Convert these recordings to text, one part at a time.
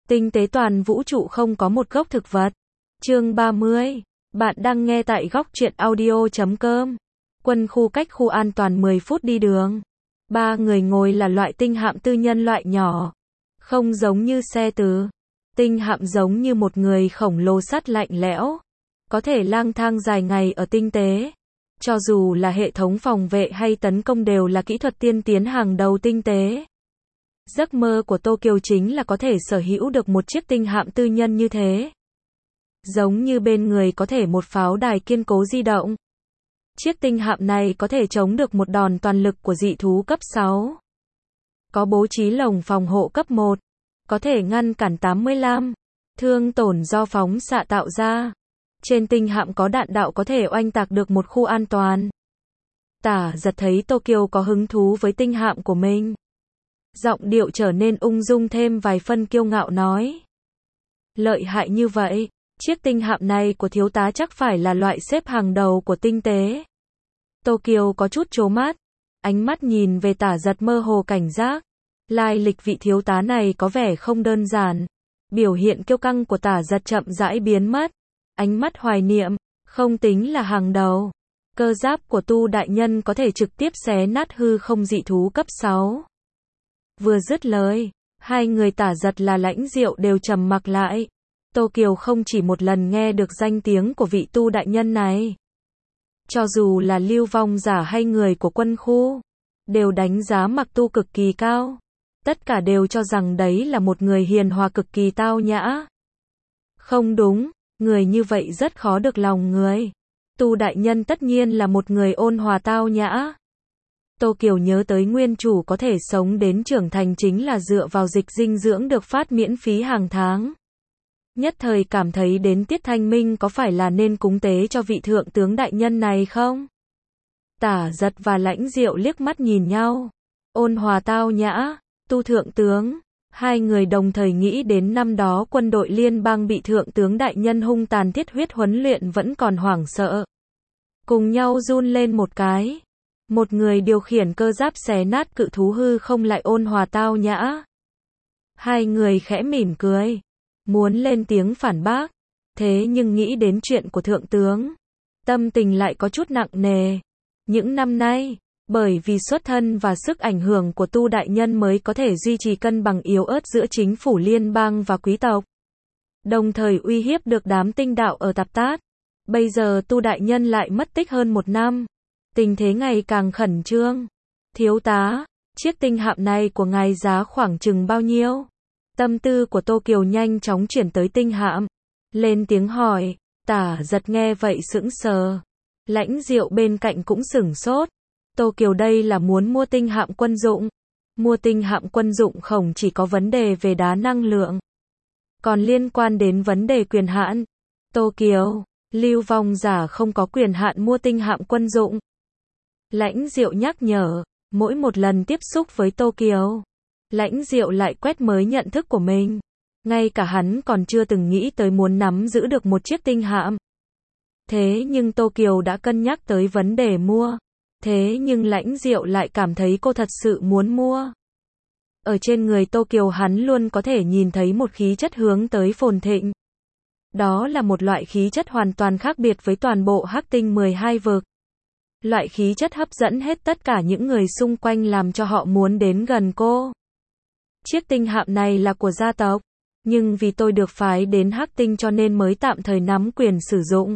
Tinh tế toàn vũ trụ không có một gốc thực vật. Chương 30. Bạn đang nghe tại góc truyện audio.com. Quân khu cách khu an toàn 10 phút đi đường. 3 người ngồi là loại tinh hạm tư nhân loại nhỏ. Không giống như xe từ. Tinh hạm giống như một người khổng lồ sắt lạnh lẽo. Có thể lang thang dài ngày ở tinh tế. Cho dù là hệ thống phòng vệ hay tấn công đều là kỹ thuật tiên tiến hàng đầu tinh tế. Giấc mơ của Tô Kiều chính là có thể sở hữu được một chiếc tinh hạm tư nhân như thế. Giống như bên người có thể một pháo đài kiên cố di động. Chiếc tinh hạm này có thể chống được một đòn toàn lực của dị thú cấp 6. Có bố trí lồng phòng hộ cấp 1. Có thể ngăn cản 85 thương tổn do phóng xạ tạo ra. Trên tinh hạm có đạn đạo có thể oanh tạc được một khu an toàn. Tả Giật thấy Tô Kiều có hứng thú với tinh hạm của mình. Giọng điệu trở nên ung dung thêm vài phân kiêu ngạo nói. Lợi hại như vậy, chiếc tinh hạm này của thiếu tá chắc phải là loại xếp hàng đầu của tinh tế. Tô Kiều có chút trố mắt, ánh mắt nhìn về Tả Giật mơ hồ cảnh giác. Lai lịch vị thiếu tá này có vẻ không đơn giản. Biểu hiện kiêu căng của Tả Giật chậm rãi biến mất. Ánh mắt hoài niệm, không tính là hàng đầu. Cơ giáp của Tu đại nhân có thể trực tiếp xé nát hư không dị thú cấp 6. Vừa dứt lời, hai người Tả Giật là Lãnh Diệu đều trầm mặc lại. Tô Kiều không chỉ một lần nghe được danh tiếng của vị Tu đại nhân này. Cho dù là lưu vong giả hay người của quân khu, đều đánh giá Mặc Tu cực kỳ cao. Tất cả đều cho rằng đấy là một người hiền hòa cực kỳ tao nhã. Không đúng, người như vậy rất khó được lòng người. Tu đại nhân tất nhiên là một người ôn hòa tao nhã. Tô Kiều nhớ tới nguyên chủ có thể sống đến trưởng thành chính là dựa vào dịch dinh dưỡng được phát miễn phí hàng tháng. Nhất thời cảm thấy đến Tiết Thanh Minh có phải là nên cúng tế cho vị thượng tướng đại nhân này không? Tả Giật và Lãnh Diệu liếc mắt nhìn nhau. Ôn hòa tao nhã, Tu thượng tướng. Hai người đồng thời nghĩ đến năm đó quân đội liên bang bị thượng tướng đại nhân hung tàn thiết huyết huấn luyện vẫn còn hoảng sợ. Cùng nhau run lên một cái. Một người điều khiển cơ giáp xé nát cự thú hư không lại ôn hòa tao nhã. Hai người khẽ mỉm cười. Muốn lên tiếng phản bác. Thế nhưng nghĩ đến chuyện của thượng tướng. Tâm tình lại có chút nặng nề. Những năm nay, bởi vì xuất thân và sức ảnh hưởng của Tu đại nhân mới có thể duy trì cân bằng yếu ớt giữa chính phủ liên bang và quý tộc. Đồng thời uy hiếp được đám tinh đạo ở Tạp Tát. Bây giờ Tu đại nhân lại mất tích hơn 1 năm. Tình thế ngày càng khẩn trương. Thiếu tá, chiếc tinh hạm này của ngài giá khoảng chừng bao nhiêu? Tâm tư của Tô Kiều nhanh chóng chuyển tới tinh hạm. Lên tiếng hỏi, Tả Giật nghe vậy sững sờ. Lãnh Diệu bên cạnh cũng sửng sốt. Tô Kiều đây là muốn mua tinh hạm quân dụng. Mua tinh hạm quân dụng không chỉ có vấn đề về đá năng lượng. Còn liên quan đến vấn đề quyền hạn. Tô Kiều, lưu vong giả không có quyền hạn mua tinh hạm quân dụng. Lãnh Diệu nhắc nhở, mỗi một lần tiếp xúc với Tô Kiều, Lãnh Diệu lại quét mới nhận thức của mình. Ngay cả hắn còn chưa từng nghĩ tới muốn nắm giữ được một chiếc tinh hạm. Thế nhưng Tô Kiều đã cân nhắc tới vấn đề mua. Thế nhưng Lãnh Diệu lại cảm thấy cô thật sự muốn mua. Ở trên người Tô Kiều hắn luôn có thể nhìn thấy một khí chất hướng tới phồn thịnh. Đó là một loại khí chất hoàn toàn khác biệt với toàn bộ Hắc Tinh 12 vực. Loại khí chất hấp dẫn hết tất cả những người xung quanh làm cho họ muốn đến gần cô. Chiếc tinh hạm này là của gia tộc, nhưng vì tôi được phái đến Hắc Tinh cho nên mới tạm thời nắm quyền sử dụng.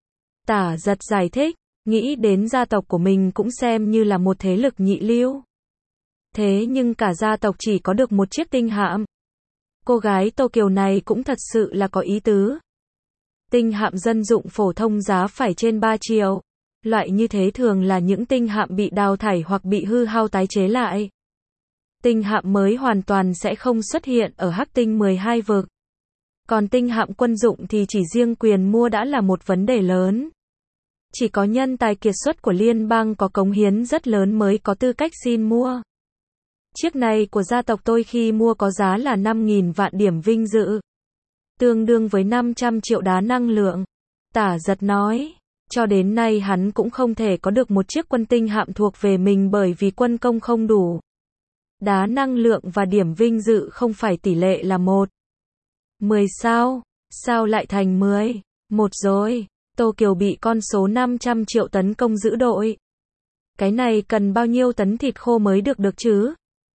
Tả Giật giải thích, nghĩ đến gia tộc của mình cũng xem như là một thế lực nhị lưu. Thế nhưng cả gia tộc chỉ có được một chiếc tinh hạm. Cô gái Tô Kiều này cũng thật sự là có ý tứ. Tinh hạm dân dụng phổ thông giá phải trên 3 triệu. Loại như thế thường là những tinh hạm bị đào thải hoặc bị hư hao tái chế lại. Tinh hạm mới hoàn toàn sẽ không xuất hiện ở Hắc Tinh 12 vực. Còn tinh hạm quân dụng thì chỉ riêng quyền mua đã là một vấn đề lớn. Chỉ có nhân tài kiệt xuất của liên bang có cống hiến rất lớn mới có tư cách xin mua. Chiếc này của gia tộc tôi khi mua có giá là 5.000 vạn điểm vinh dự. Tương đương với 500 triệu đá năng lượng. Tả Giật nói. Cho đến nay hắn cũng không thể có được một chiếc quân tinh hạm thuộc về mình bởi vì quân công không đủ. Đá năng lượng và điểm vinh dự không phải tỷ lệ là một. 10 sao? Sao lại thành 10? Một rồi. Tô Kiều bị con số 500 triệu tấn công giữ đội. Cái này cần bao nhiêu tấn thịt khô mới được chứ?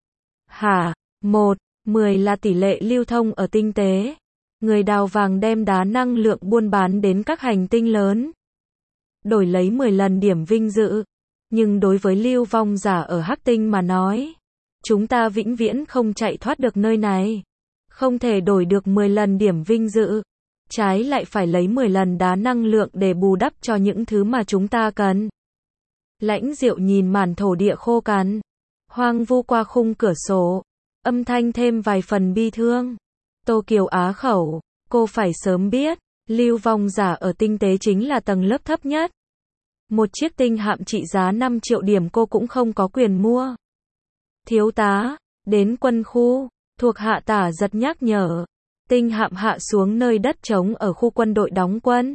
Hả? 10 là tỷ lệ lưu thông ở tinh tế. Người đào vàng đem đá năng lượng buôn bán đến các hành tinh lớn. Đổi lấy 10 lần điểm vinh dự. Nhưng đối với lưu vong giả ở Hắc Tinh mà nói, chúng ta vĩnh viễn không chạy thoát được nơi này. Không thể đổi được 10 lần điểm vinh dự. Trái lại phải lấy 10 lần đá năng lượng để bù đắp cho những thứ mà chúng ta cần. Lãnh Diệu nhìn màn thổ địa khô cằn, hoang vu qua khung cửa sổ, âm thanh thêm vài phần bi thương. Tô Kiều á khẩu, cô phải sớm biết, lưu vong giả ở tinh tế chính là tầng lớp thấp nhất. Một chiếc tinh hạm trị giá 5 triệu điểm cô cũng không có quyền mua. Thiếu tá, đến quân khu, thuộc hạ Tả Giật nhắc nhở. Tinh hạm hạ xuống nơi đất trống ở khu quân đội đóng quân.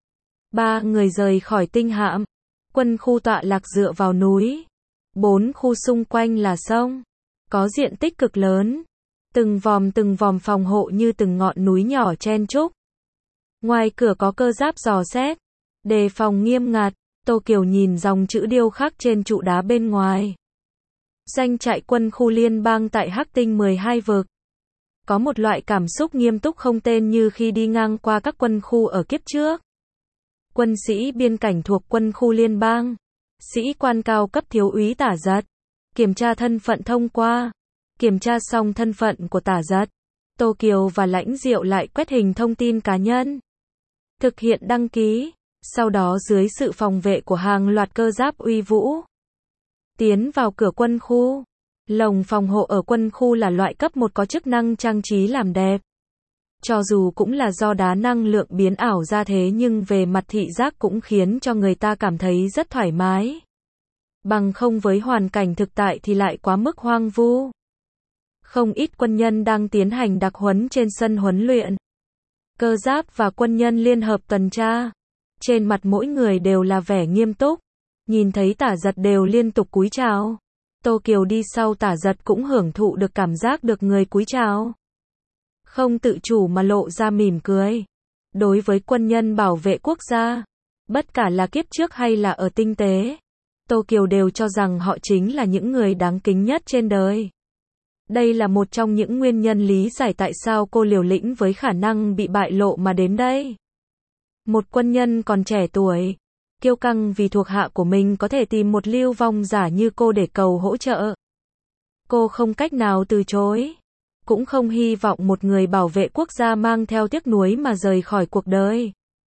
3 người rời khỏi tinh hạm. Quân khu tọa lạc dựa vào núi. 4 khu xung quanh là sông. Có diện tích cực lớn. Từng vòm phòng hộ như từng ngọn núi nhỏ chen chúc. Ngoài cửa có cơ giáp dò xét. Đề phòng nghiêm ngặt. Tô Kiều nhìn dòng chữ điêu khắc trên trụ đá bên ngoài. Danh trại quân khu liên bang tại Hắc Tinh 12 vực. Có một loại cảm xúc nghiêm túc không tên như khi đi ngang qua các quân khu ở kiếp trước. Quân sĩ biên cảnh thuộc quân khu liên bang. Sĩ quan cao cấp thiếu úy Tả Giật. Kiểm tra thân phận thông qua. Kiểm tra xong thân phận của Tả Giật. Tô Kiều và Lãnh Diệu lại quét hình thông tin cá nhân. Thực hiện đăng ký. Sau đó dưới sự phòng vệ của hàng loạt cơ giáp uy vũ. Tiến vào cửa quân khu. Lồng phòng hộ ở quân khu là loại cấp 1 có chức năng trang trí làm đẹp. Cho dù cũng là do đá năng lượng biến ảo ra thế nhưng về mặt thị giác cũng khiến cho người ta cảm thấy rất thoải mái. Bằng không với hoàn cảnh thực tại thì lại quá mức hoang vu. Không ít quân nhân đang tiến hành đặc huấn trên sân huấn luyện. Cơ giáp và quân nhân liên hợp tuần tra. Trên mặt mỗi người đều là vẻ nghiêm túc. Nhìn thấy Tả Giật đều liên tục cúi chào. Tô Kiều đi sau Tả Giật cũng hưởng thụ được cảm giác được người cúi chào. Không tự chủ mà lộ ra mỉm cười. Đối với quân nhân bảo vệ quốc gia, bất cả là kiếp trước hay là ở tinh tế, Tô Kiều đều cho rằng họ chính là những người đáng kính nhất trên đời. Đây là một trong những nguyên nhân lý giải tại sao cô liều lĩnh với khả năng bị bại lộ mà đến đây. Một quân nhân còn trẻ tuổi, kiêu căng vì thuộc hạ của mình có thể tìm một lưu vong giả như cô để cầu hỗ trợ. Cô không cách nào từ chối. Cũng không hy vọng một người bảo vệ quốc gia mang theo tiếc nuối mà rời khỏi cuộc đời.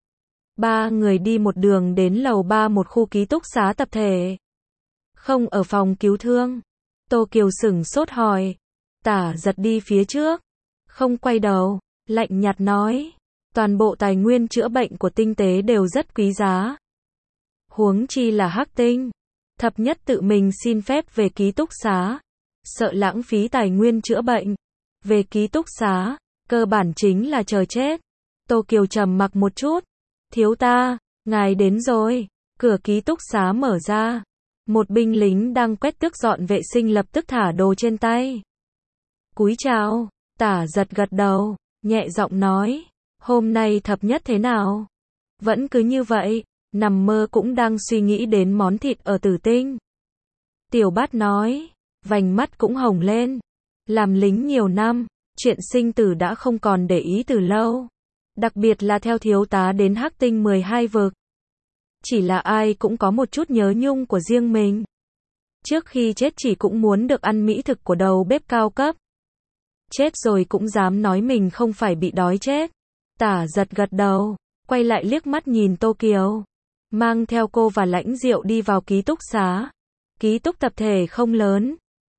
3 người đi một đường đến lầu 3 một khu ký túc xá tập thể. Không ở phòng cứu thương. Tô Kiều sửng sốt hỏi. Tả Giật đi phía trước. Không quay đầu, lạnh nhạt nói. Toàn bộ tài nguyên chữa bệnh của tinh tế đều rất quý giá. Huống chi là Hắc Tinh. Thập nhất tự mình xin phép về ký túc xá. Sợ lãng phí tài nguyên chữa bệnh. Về ký túc xá, cơ bản chính là chờ chết. Tô Kiều trầm mặc một chút. Thiếu ta, ngài đến rồi. Cửa ký túc xá mở ra. Một binh lính đang quét tước dọn vệ sinh lập tức thả đồ trên tay. Cúi chào, Tả Giật gật đầu, nhẹ giọng nói. Hôm nay thập nhất thế nào? Vẫn cứ như vậy, nằm mơ cũng đang suy nghĩ đến món thịt ở Tử Tinh. Tiểu Bát nói, vành mắt cũng hồng lên. Làm lính nhiều năm, chuyện sinh tử đã không còn để ý từ lâu. Đặc biệt là theo thiếu tá đến Hắc Tinh 12 vực. Chỉ là ai cũng có một chút nhớ nhung của riêng mình. Trước khi chết chỉ cũng muốn được ăn mỹ thực của đầu bếp cao cấp. Chết rồi cũng dám nói mình không phải bị đói chết. Tả Giật gật đầu, quay lại liếc mắt nhìn Tô Kiều. Mang theo cô và Lãnh Diệu đi vào ký túc xá. Ký túc tập thể không lớn.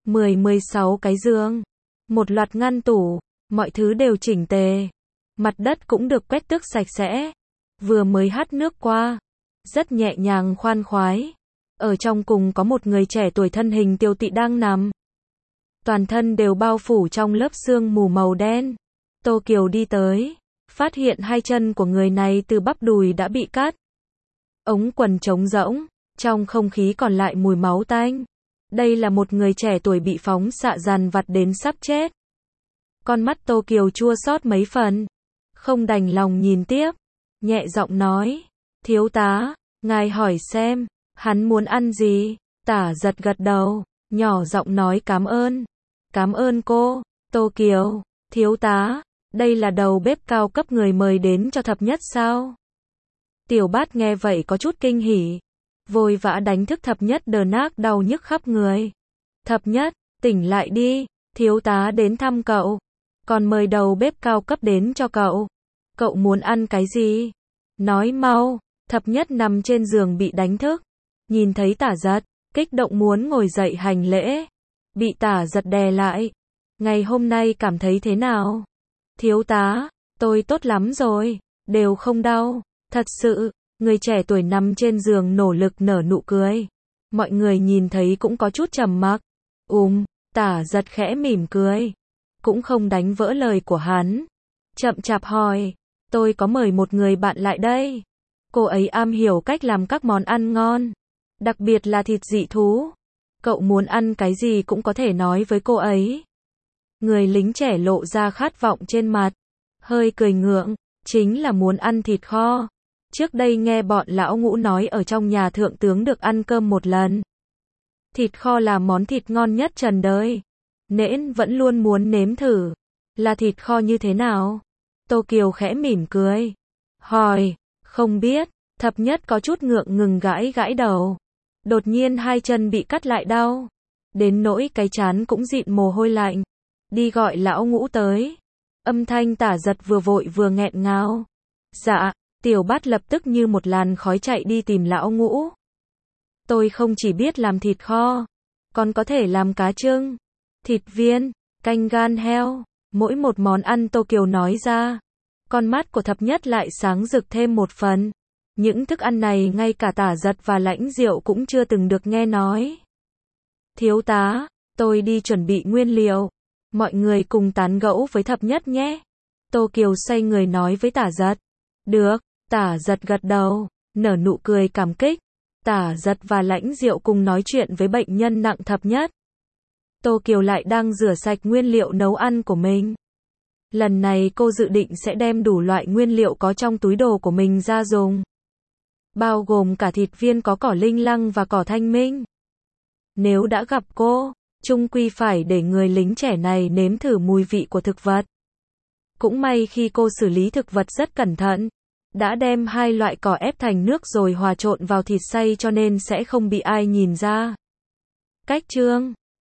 16 cái giường. Một loạt ngăn tủ. Mọi thứ đều chỉnh tề. Mặt đất cũng được quét tước sạch sẽ. Vừa mới hắt nước qua. Rất nhẹ nhàng khoan khoái. Ở trong cùng có một người trẻ tuổi thân hình tiều tụy đang nằm. Toàn thân đều bao phủ trong lớp sương mù màu đen. Tô Kiều đi tới. Phát hiện hai chân của người này từ bắp đùi đã bị cắt. Ống quần trống rỗng. Trong không khí còn lại mùi máu tanh. Đây là một người trẻ tuổi bị phóng xạ dằn vặt đến sắp chết. Con mắt Tô Kiều chua xót mấy phần. Không đành lòng nhìn tiếp. Nhẹ giọng nói. Thiếu tá, ngài hỏi xem, hắn muốn ăn gì? Tả Giật gật đầu, nhỏ giọng nói cảm ơn. Cảm ơn cô, Tô Kiều. Thiếu tá, đây là đầu bếp cao cấp người mời đến cho Thập Nhất sao? Tiểu Bát nghe vậy có chút kinh hỉ. Vội vã đánh thức Thập Nhất đờ nác đau nhức khắp người. Thập Nhất, tỉnh lại đi, thiếu tá đến thăm cậu. Còn mời đầu bếp cao cấp đến cho cậu. Cậu muốn ăn cái gì? Nói mau. Thập Nhất nằm trên giường bị đánh thức. Nhìn thấy Tả Giật, kích động muốn ngồi dậy hành lễ. Bị Tả Giật đè lại. Ngày hôm nay cảm thấy thế nào? Thiếu tá, tôi tốt lắm rồi, đều không đau. Thật sự, người trẻ tuổi nằm trên giường nỗ lực nở nụ cười. Mọi người nhìn thấy cũng có chút trầm mặc. Tả Giật khẽ mỉm cười. Cũng không đánh vỡ lời của hắn. Chậm chạp hỏi, tôi có mời một người bạn lại đây. Cô ấy am hiểu cách làm các món ăn ngon. Đặc biệt là thịt dị thú. Cậu muốn ăn cái gì cũng có thể nói với cô ấy. Người lính trẻ lộ ra khát vọng trên mặt. Hơi cười ngượng, chính là muốn ăn thịt kho. Trước đây nghe bọn lão Ngũ nói ở trong nhà thượng tướng được ăn cơm một lần. Thịt kho là món thịt ngon nhất trần đời. Nễn vẫn luôn muốn nếm thử. Là thịt kho như thế nào? Tô Kiều khẽ mỉm cười. Hỏi, không biết. Thập Nhất có chút ngượng ngùng gãi gãi đầu. Đột nhiên hai chân bị cắt lại đau. Đến nỗi cái trán cũng dịn mồ hôi lạnh. Đi gọi lão Ngũ tới. Âm thanh Tả Giật vừa vội vừa nghẹn ngào. Dạ, Tiểu Bát lập tức như một làn khói chạy đi tìm lão Ngũ. Tôi không chỉ biết làm thịt kho, còn có thể làm cá trưng, thịt viên, canh gan heo, mỗi một món ăn Tô Kiều nói ra. Con mắt của Thập Nhất lại sáng rực thêm một phần. Những thức ăn này ngay cả Tả Giật và Lãnh Diệu cũng chưa từng được nghe nói. Thiếu tá, tôi đi chuẩn bị nguyên liệu. Mọi người cùng tán gẫu với Thập Nhất nhé. Tô Kiều xoay người nói với Tả Giật. Được, Tả Giật gật đầu, nở nụ cười cảm kích. Tả Giật và Lãnh Diệu cùng nói chuyện với bệnh nhân nặng Thập Nhất. Tô Kiều lại đang rửa sạch nguyên liệu nấu ăn của mình. Lần này cô dự định sẽ đem đủ loại nguyên liệu có trong túi đồ của mình ra dùng. Bao gồm cả thịt viên có cỏ linh lăng và cỏ thanh minh. Nếu đã gặp cô, chung quy phải để người lính trẻ này nếm thử mùi vị của thực vật. Cũng may khi cô xử lý thực vật rất cẩn thận. Đã đem hai loại cỏ ép thành nước rồi hòa trộn vào thịt xay cho nên sẽ không bị ai nhìn ra. Cách chương